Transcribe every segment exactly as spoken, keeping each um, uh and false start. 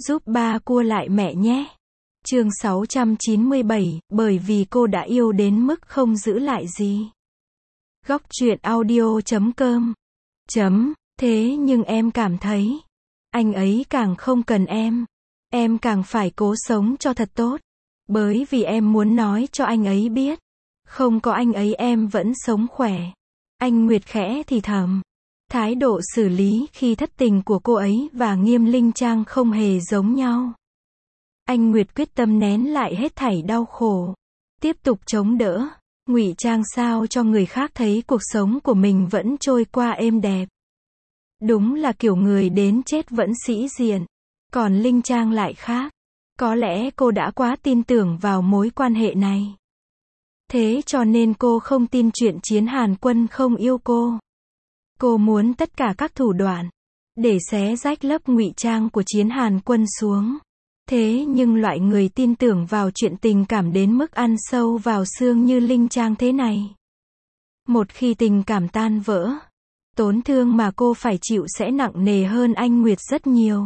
Giúp ba cua lại mẹ nhé. Chương sáu trăm chín mươi bảy, bởi vì cô đã yêu đến mức không giữ lại gì. Góc truyện audio chấm com. Chấm, thế nhưng em cảm thấy, anh ấy càng không cần em. Em càng phải cố sống cho thật tốt. Bởi vì em muốn nói cho anh ấy biết, không có anh ấy em vẫn sống khỏe. Anh Nguyệt khẽ thì thầm. Thái độ xử lý khi thất tình của cô ấy và Nghiêm Linh Trang không hề giống nhau. Anh Nguyệt quyết tâm nén lại hết thảy đau khổ, tiếp tục chống đỡ, ngụy trang sao cho người khác thấy cuộc sống của mình vẫn trôi qua êm đẹp. Đúng là kiểu người đến chết vẫn sĩ diện. Còn Linh Trang lại khác. Có lẽ cô đã quá tin tưởng vào mối quan hệ này. Thế cho nên cô không tin chuyện Chiến Hàn Quân không yêu cô. Cô muốn tất cả các thủ đoạn để xé rách lớp ngụy trang của Chiến Hàn Quân xuống. Thế nhưng loại người tin tưởng vào chuyện tình cảm đến mức ăn sâu vào xương như Linh Trang thế này, một khi tình cảm tan vỡ, tổn thương mà cô phải chịu sẽ nặng nề hơn anh Nguyệt rất nhiều.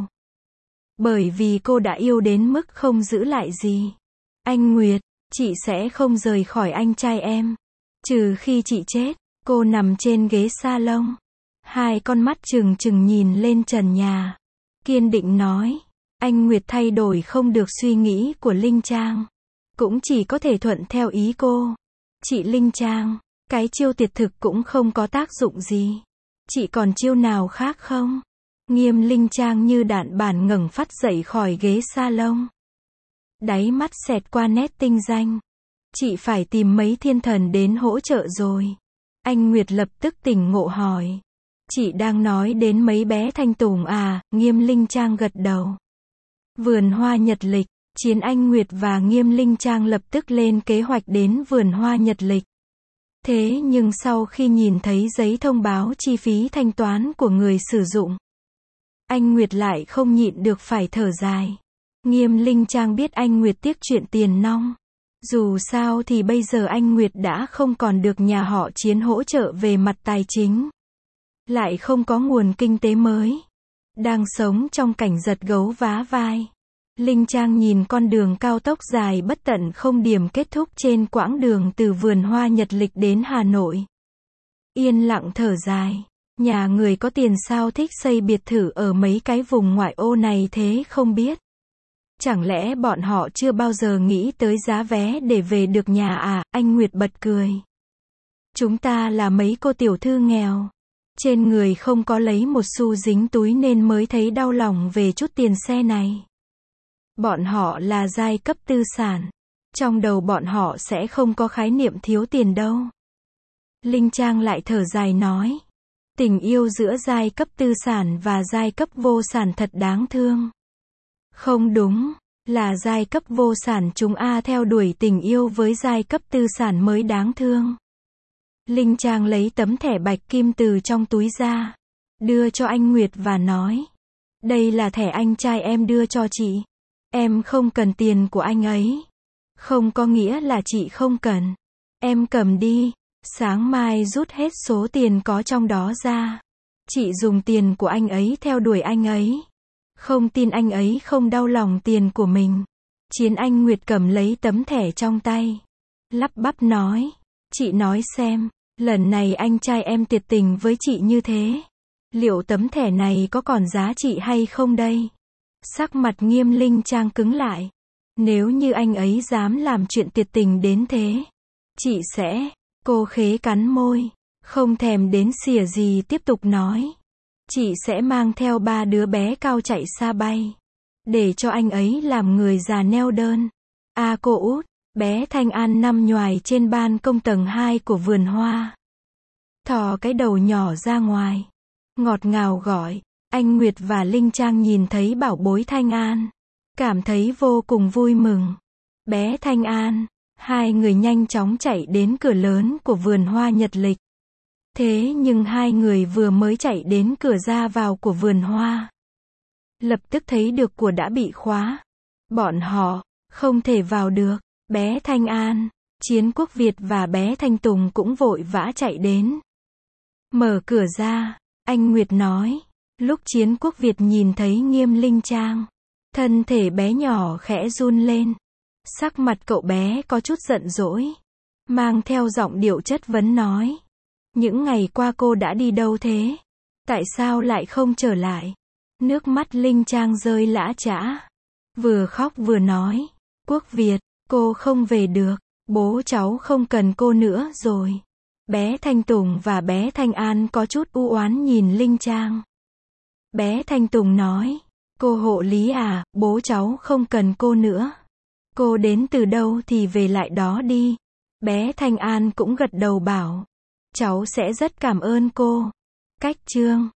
Bởi vì cô đã yêu đến mức không giữ lại gì. Anh Nguyệt, chị sẽ không rời khỏi anh trai em. Trừ khi chị chết. Cô nằm trên ghế salon. Hai con mắt trừng trừng nhìn lên trần nhà. Kiên định nói. Anh Nguyệt thay đổi không được suy nghĩ của Linh Trang. Cũng chỉ có thể thuận theo ý cô. Chị Linh Trang, cái chiêu tuyệt thực cũng không có tác dụng gì. Chị còn chiêu nào khác không? Nghiêm Linh Trang như đạn bản ngẩng phát dậy khỏi ghế salon. Đáy mắt xẹt qua nét tinh danh. Chị phải tìm mấy thiên thần đến hỗ trợ rồi. Anh Nguyệt lập tức tỉnh ngộ hỏi. Chị đang nói đến mấy bé Thanh Tùng à? Nghiêm Linh Trang gật đầu. Vườn hoa Nhật Lịch. Chiến Anh Nguyệt và Nghiêm Linh Trang lập tức lên kế hoạch đến vườn hoa Nhật Lịch. Thế nhưng sau khi nhìn thấy giấy thông báo chi phí thanh toán của người sử dụng, anh Nguyệt lại không nhịn được phải thở dài. Nghiêm Linh Trang biết anh Nguyệt tiếc chuyện tiền nong. Dù sao thì bây giờ anh Nguyệt đã không còn được nhà họ Chiến hỗ trợ về mặt tài chính. Lại không có nguồn kinh tế mới. Đang sống trong cảnh giật gấu vá vai. Linh Trang nhìn con đường cao tốc dài bất tận không điểm kết thúc trên quãng đường từ vườn hoa Nhật Lịch đến Hà Nội. Yên lặng thở dài. Nhà người có tiền sao thích xây biệt thự ở mấy cái vùng ngoại ô này thế không biết. Chẳng lẽ bọn họ chưa bao giờ nghĩ tới giá vé để về được nhà à? Anh Nguyệt bật cười. Chúng ta là mấy cô tiểu thư nghèo. Trên người không có lấy một xu dính túi nên mới thấy đau lòng về chút tiền xe này. Bọn họ là giai cấp tư sản. Trong đầu bọn họ sẽ không có khái niệm thiếu tiền đâu. Linh Trang lại thở dài nói. Tình yêu giữa giai cấp tư sản và giai cấp vô sản thật đáng thương. Không đúng, là giai cấp vô sản chúng a theo đuổi tình yêu với giai cấp tư sản mới đáng thương. Linh Trang lấy tấm thẻ bạch kim từ trong túi ra, đưa cho anh Nguyệt và nói. Đây là thẻ anh trai em đưa cho chị. Em không cần tiền của anh ấy. Không có nghĩa là chị không cần. Em cầm đi, sáng mai rút hết số tiền có trong đó ra. Chị dùng tiền của anh ấy theo đuổi anh ấy. Không tin anh ấy không đau lòng tiền của mình. Chiến Anh Nguyệt cầm lấy tấm thẻ trong tay. Lắp bắp nói. Chị nói xem, lần này anh trai em tuyệt tình với chị như thế. Liệu tấm thẻ này có còn giá trị hay không đây? Sắc mặt Nghiêm Linh Trang cứng lại. Nếu như anh ấy dám làm chuyện tuyệt tình đến thế, chị sẽ... Cô khế cắn môi. Không thèm đến xỉa gì tiếp tục nói. Chị sẽ mang theo ba đứa bé cao chạy xa bay. Để cho anh ấy làm người già neo đơn. A à, cô út, bé Thanh An nằm nhoài trên ban công tầng hai của vườn hoa. Thò cái đầu nhỏ ra ngoài. Ngọt ngào gọi. Anh Nguyệt và Linh Trang nhìn thấy bảo bối Thanh An. Cảm thấy vô cùng vui mừng. Bé Thanh An. Hai người nhanh chóng chạy đến cửa lớn của vườn hoa Nhật Lịch. Thế nhưng hai người vừa mới chạy đến cửa ra vào của vườn hoa, lập tức thấy được cửa đã bị khóa. Bọn họ không thể vào được. Bé Thanh An, Chiến Quốc Việt và bé Thanh Tùng cũng vội vã chạy đến. Mở cửa ra, anh Nguyệt nói. Lúc Chiến Quốc Việt nhìn thấy Nghiêm Linh Trang, Thân thể bé nhỏ khẽ run lên. Sắc mặt cậu bé có chút giận dỗi. Mang theo giọng điệu chất vấn nói. Những ngày qua cô đã đi đâu thế? Tại sao lại không trở lại? Nước mắt Linh Trang rơi lã chã. Vừa khóc vừa nói. Quốc Việt, cô không về được. Bố cháu không cần cô nữa rồi. Bé Thanh Tùng và bé Thanh An có chút u oán nhìn Linh Trang. Bé Thanh Tùng nói. Cô hộ lý à, bố cháu không cần cô nữa. Cô đến từ đâu thì về lại đó đi. Bé Thanh An cũng gật đầu bảo. Cháu sẽ rất cảm ơn cô. Cách chương